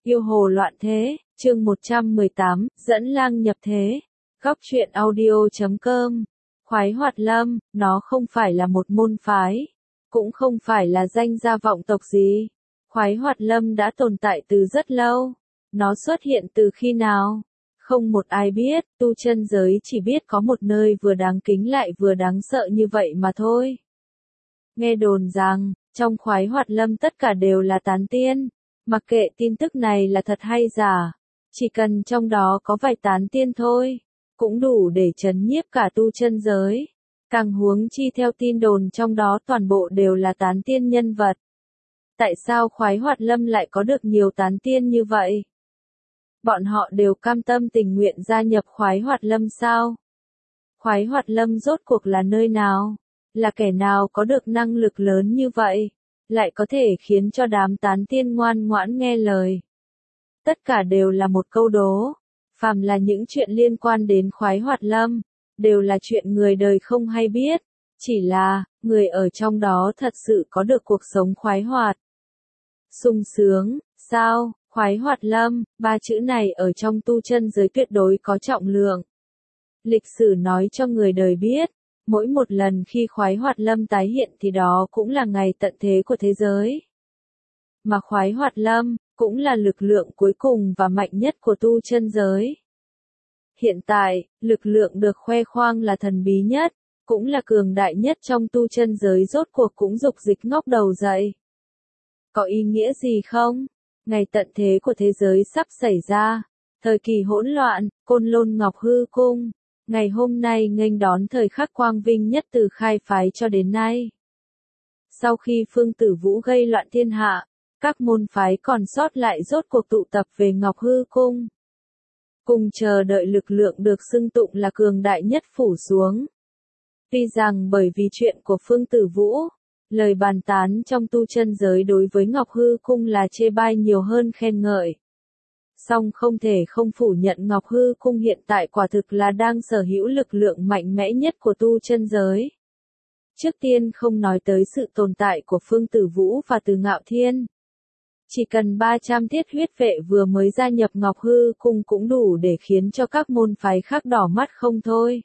Yêu hồ loạn thế, chương 118, dẫn lang nhập thế. Góc truyện audio.com. Khoái Hoạt Lâm, nó không phải là một môn phái, cũng không phải là danh gia vọng tộc gì. Khoái Hoạt Lâm đã tồn tại từ rất lâu. Nó xuất hiện từ khi nào? Không một ai biết, tu chân giới chỉ biết có một nơi vừa đáng kính lại vừa đáng sợ như vậy mà thôi. Nghe đồn rằng, trong Khoái Hoạt Lâm tất cả đều là tán tiên. Mặc kệ tin tức này là thật hay giả, chỉ cần trong đó có vài tán tiên thôi, cũng đủ để trấn nhiếp cả tu chân giới. Càng huống chi theo tin đồn trong đó toàn bộ đều là tán tiên nhân vật. Tại sao Khoái Hoạt Lâm lại có được nhiều tán tiên như vậy? Bọn họ đều cam tâm tình nguyện gia nhập Khoái Hoạt Lâm sao? Khoái Hoạt Lâm rốt cuộc là nơi nào? Là kẻ nào có được năng lực lớn như vậy, lại có thể khiến cho đám tán tiên ngoan ngoãn nghe lời? Tất cả đều là một câu đố. Phàm là những chuyện liên quan đến Khoái Hoạt Lâm, đều là chuyện người đời không hay biết. Chỉ là, người ở trong đó thật sự có được cuộc sống khoái hoạt, sung sướng, sao? Khoái Hoạt Lâm, ba chữ này ở trong tu chân giới tuyệt đối có trọng lượng. Lịch sử nói cho người đời biết, mỗi một lần khi Khoái Hoạt Lâm tái hiện thì đó cũng là ngày tận thế của thế giới. Mà Khoái Hoạt Lâm, cũng là lực lượng cuối cùng và mạnh nhất của tu chân giới. Hiện tại, lực lượng được khoe khoang là thần bí nhất, cũng là cường đại nhất trong tu chân giới rốt cuộc cũng dục dịch ngóc đầu dậy. Có ý nghĩa gì không? Ngày tận thế của thế giới sắp xảy ra. Thời kỳ hỗn loạn, Côn Lôn Ngọc Hư Cung. Ngày hôm nay nghênh đón thời khắc quang vinh nhất từ khai phái cho đến nay. Sau khi Phương Tử Vũ gây loạn thiên hạ, các môn phái còn sót lại rốt cuộc tụ tập về Ngọc Hư Cung, cùng chờ đợi lực lượng được xưng tụng là cường đại nhất phủ xuống. Tuy rằng bởi vì chuyện của Phương Tử Vũ, lời bàn tán trong tu chân giới đối với Ngọc Hư Cung là chê bai nhiều hơn khen ngợi. Song không thể không phủ nhận Ngọc Hư Cung hiện tại quả thực là đang sở hữu lực lượng mạnh mẽ nhất của tu chân giới. Trước tiên không nói tới sự tồn tại của Phương Tử Vũ và Từ Ngạo Thiên. Chỉ cần 300 thiết huyết vệ vừa mới gia nhập Ngọc Hư Cung cũng đủ để khiến cho các môn phái khác đỏ mắt không thôi.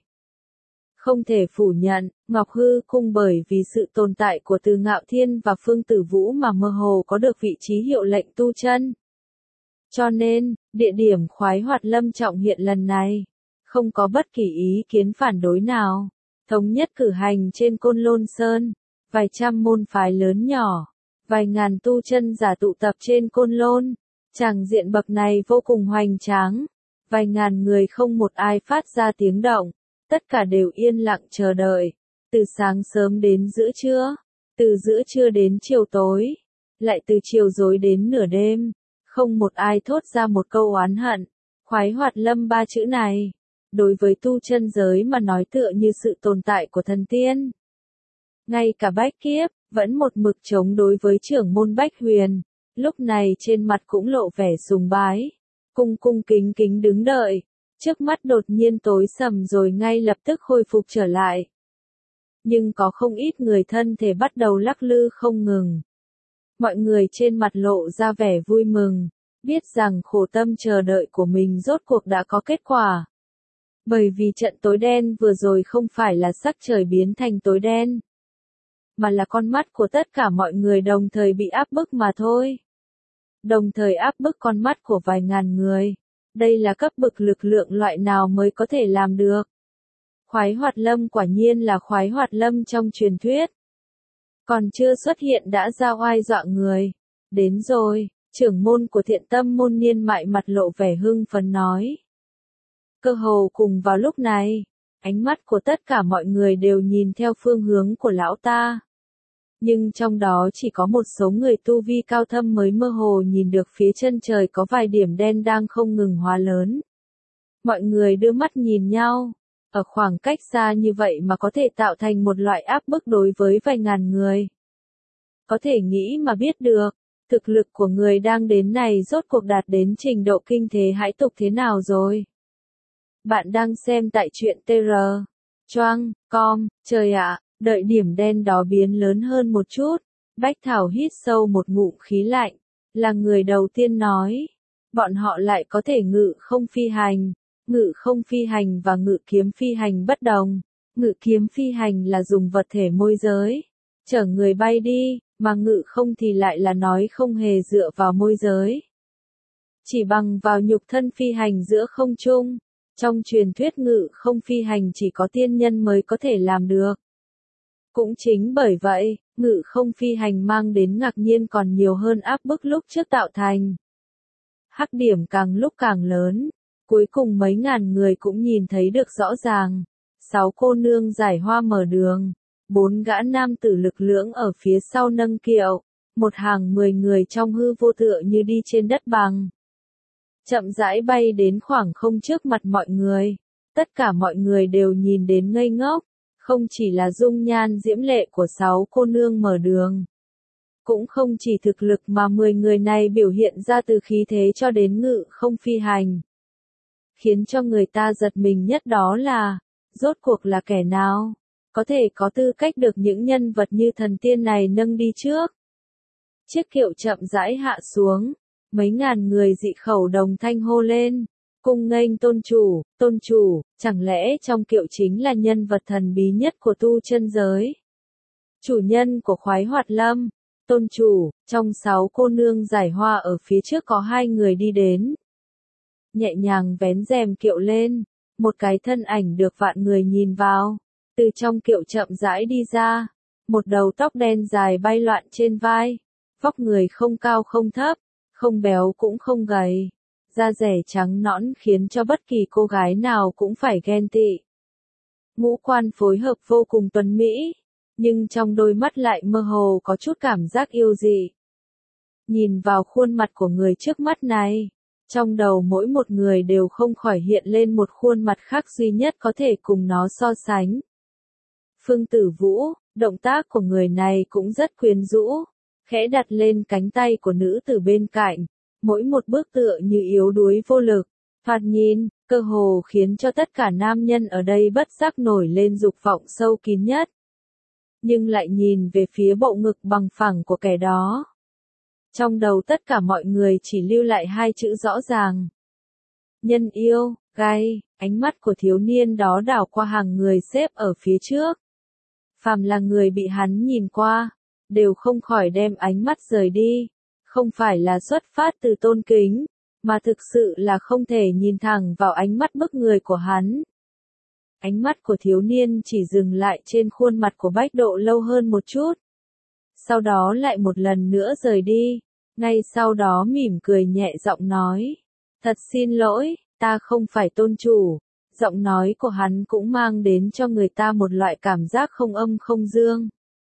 Không thể phủ nhận, Ngọc Hư Cung bởi vì sự tồn tại của Từ Ngạo Thiên và Phương Tử Vũ mà mơ hồ có được vị trí hiệu lệnh tu chân. Cho nên, địa điểm Khoái Hoạt Lâm trọng hiện lần này, không có bất kỳ ý kiến phản đối nào. Thống nhất cử hành trên Côn Lôn Sơn, vài trăm môn phái lớn nhỏ, vài ngàn tu chân giả tụ tập trên Côn Lôn. Tràng diện bậc này vô cùng hoành tráng. Vài ngàn người không một ai phát ra tiếng động. Tất cả đều yên lặng chờ đợi. Từ sáng sớm đến giữa trưa. Từ giữa trưa đến chiều tối. Lại từ chiều rối đến nửa đêm. Không một ai thốt ra một câu oán hận. Khoái Hoạt Lâm ba chữ này, đối với tu chân giới mà nói tựa như sự tồn tại của thần tiên. Ngay cả Bách Kiếp, vẫn một mực chống đối với trưởng môn Bách Huyền, lúc này trên mặt cũng lộ vẻ sùng bái. Cung cung kính kính đứng đợi, trước mắt đột nhiên tối sầm rồi ngay lập tức khôi phục trở lại. Nhưng có không ít người thân thể bắt đầu lắc lư không ngừng. Mọi người trên mặt lộ ra vẻ vui mừng, biết rằng khổ tâm chờ đợi của mình rốt cuộc đã có kết quả. Bởi vì trận tối đen vừa rồi không phải là sắc trời biến thành tối đen, mà là con mắt của tất cả mọi người đồng thời bị áp bức mà thôi. Đồng thời áp bức con mắt của vài ngàn người. Đây là cấp bậc lực lượng loại nào mới có thể làm được. Khoái Hoạt Lâm quả nhiên là Khoái Hoạt Lâm trong truyền thuyết. Còn chưa xuất hiện đã ra oai dọa người. Đến rồi, trưởng môn của Thiện Tâm môn Niên Mại mặt lộ vẻ hưng phấn nói. Cơ hồ cùng vào lúc này, ánh mắt của tất cả mọi người đều nhìn theo phương hướng của lão ta. Nhưng trong đó chỉ có một số người tu vi cao thâm mới mơ hồ nhìn được phía chân trời có vài điểm đen đang không ngừng hóa lớn. Mọi người đưa mắt nhìn nhau, ở khoảng cách xa như vậy mà có thể tạo thành một loại áp bức đối với vài ngàn người. Có thể nghĩ mà biết được, thực lực của người đang đến này rốt cuộc đạt đến trình độ kinh thế hãi tục thế nào rồi. Bạn đang xem tại truyện TR. Choang, com, trời ạ. Đợi điểm đen đó biến lớn hơn một chút, Bách Thảo hít sâu một ngụm khí lạnh, là người đầu tiên nói. bọn họ lại có thể ngự không phi hành. Ngự không phi hành và ngự kiếm phi hành bất đồng. Ngự kiếm phi hành là dùng vật thể môi giới, chở người bay đi, mà ngự không thì lại là nói không hề dựa vào môi giới. Chỉ bằng vào nhục thân phi hành giữa không trung. Trong truyền thuyết ngự không phi hành chỉ có tiên nhân mới có thể làm được. Cũng chính bởi vậy, ngự không phi hành mang đến ngạc nhiên còn nhiều hơn áp bức lúc trước tạo thành. Hắc điểm càng lúc càng lớn, cuối cùng mấy ngàn người cũng nhìn thấy được rõ ràng. 6 cô nương giải hoa mở đường, 4 gã nam tử lực lưỡng ở phía sau nâng kiệu, một hàng 10 người trong hư vô tựa như đi trên đất bằng. Chậm rãi bay đến khoảng không trước mặt mọi người. Tất cả mọi người đều nhìn đến ngây ngốc, không chỉ là dung nhan diễm lệ của 6 cô nương mở đường. Cũng không chỉ thực lực mà 10 người này biểu hiện ra từ khí thế cho đến ngự không phi hành. Khiến cho người ta giật mình nhất đó là, rốt cuộc là kẻ nào, có thể có tư cách được những nhân vật như thần tiên này nâng đi trước. Chiếc kiệu chậm rãi hạ xuống, mấy ngàn người dị khẩu đồng thanh hô lên, cung nghênh tôn chủ, chẳng lẽ trong kiệu chính là nhân vật thần bí nhất của tu chân giới? Chủ nhân của khoái hoạt lâm, tôn chủ, trong 6 cô nương giải hoa ở phía trước có 2 người đi đến. Nhẹ nhàng vén rèm kiệu lên, một cái thân ảnh được vạn người nhìn vào, từ trong kiệu chậm rãi đi ra, một đầu tóc đen dài bay loạn trên vai, vóc người không cao không thấp, không béo cũng không gầy, da dẻ trắng nõn khiến cho bất kỳ cô gái nào cũng phải ghen tị. Ngũ quan phối hợp vô cùng tuấn mỹ, nhưng trong đôi mắt lại mơ hồ có chút cảm giác yêu dị. Nhìn vào khuôn mặt của người trước mắt này, trong đầu mỗi một người đều không khỏi hiện lên một khuôn mặt khác duy nhất có thể cùng nó so sánh. Phương Tử Vũ, động tác của người này cũng rất quyến rũ, khẽ đặt lên cánh tay của nữ tử bên cạnh, mỗi một bước tựa như yếu đuối vô lực, thoạt nhìn, cơ hồ khiến cho tất cả nam nhân ở đây bất giác nổi lên dục vọng sâu kín nhất. Nhưng lại nhìn về phía bộ ngực bằng phẳng của kẻ đó. Trong đầu tất cả mọi người chỉ lưu lại 2 chữ rõ ràng. Nhân yêu, gay, ánh mắt của thiếu niên đó đảo qua hàng người xếp ở phía trước. Phàm là người bị hắn nhìn qua, đều không khỏi đem ánh mắt rời đi, không phải là xuất phát từ tôn kính, mà thực sự là không thể nhìn thẳng vào ánh mắt bức người của hắn. Ánh mắt của thiếu niên chỉ dừng lại trên khuôn mặt của Bách Độ lâu hơn một chút. Sau đó lại một lần nữa rời đi, ngay sau đó mỉm cười nhẹ giọng nói, thật xin lỗi, ta không phải tôn chủ. Giọng nói của hắn cũng mang đến cho người ta một loại cảm giác không âm không dương.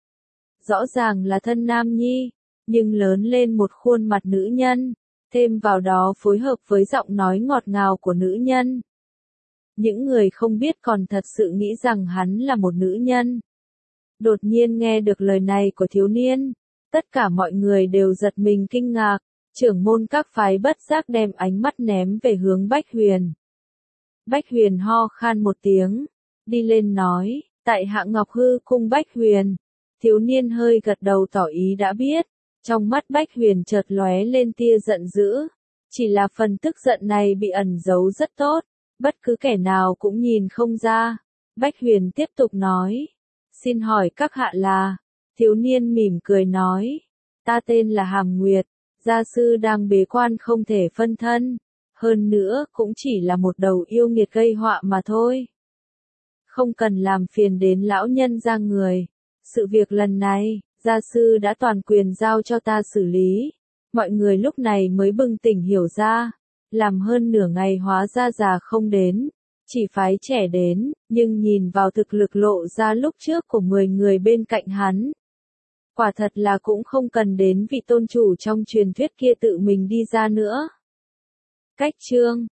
Rõ ràng là thân nam nhi, nhưng lớn lên một khuôn mặt nữ nhân, thêm vào đó phối hợp với giọng nói ngọt ngào của nữ nhân. Những người không biết còn thật sự nghĩ rằng hắn là một nữ nhân. Đột nhiên nghe được lời này của thiếu niên, tất cả mọi người đều giật mình kinh ngạc, trưởng môn các phái bất giác đem ánh mắt ném về hướng Bách Huyền. Bách Huyền ho khan một tiếng, đi lên nói, tại Hạ Ngọc Hư cung Bách Huyền. Thiếu niên hơi gật đầu tỏ ý đã biết, trong mắt Bách Huyền chợt lóe lên tia giận dữ, chỉ là phần tức giận này bị ẩn giấu rất tốt, bất cứ kẻ nào cũng nhìn không ra. Bách Huyền tiếp tục nói, xin hỏi các hạ là, thiếu niên mỉm cười nói, ta tên là Hàm Nguyệt, gia sư đang bế quan không thể phân thân. Hơn nữa cũng chỉ là một đầu yêu nghiệt gây họa mà thôi. Không cần làm phiền đến lão nhân gia người. Sự việc lần này, gia sư đã toàn quyền giao cho ta xử lý. Mọi người lúc này mới bừng tỉnh hiểu ra. Làm hơn nửa ngày hóa ra già không đến. Chỉ phái trẻ đến, nhưng nhìn vào thực lực lộ ra lúc trước của 10 người bên cạnh hắn. Quả thật là cũng không cần đến vị tôn chủ trong truyền thuyết kia tự mình đi ra nữa. Cách chương